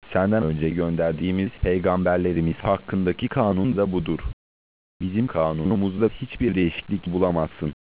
Senden önce gönderdiğimiz peygamberlerimiz hakkındaki kanun da budur. Bizim kanunumuzda hiçbir değişiklik bulamazsın.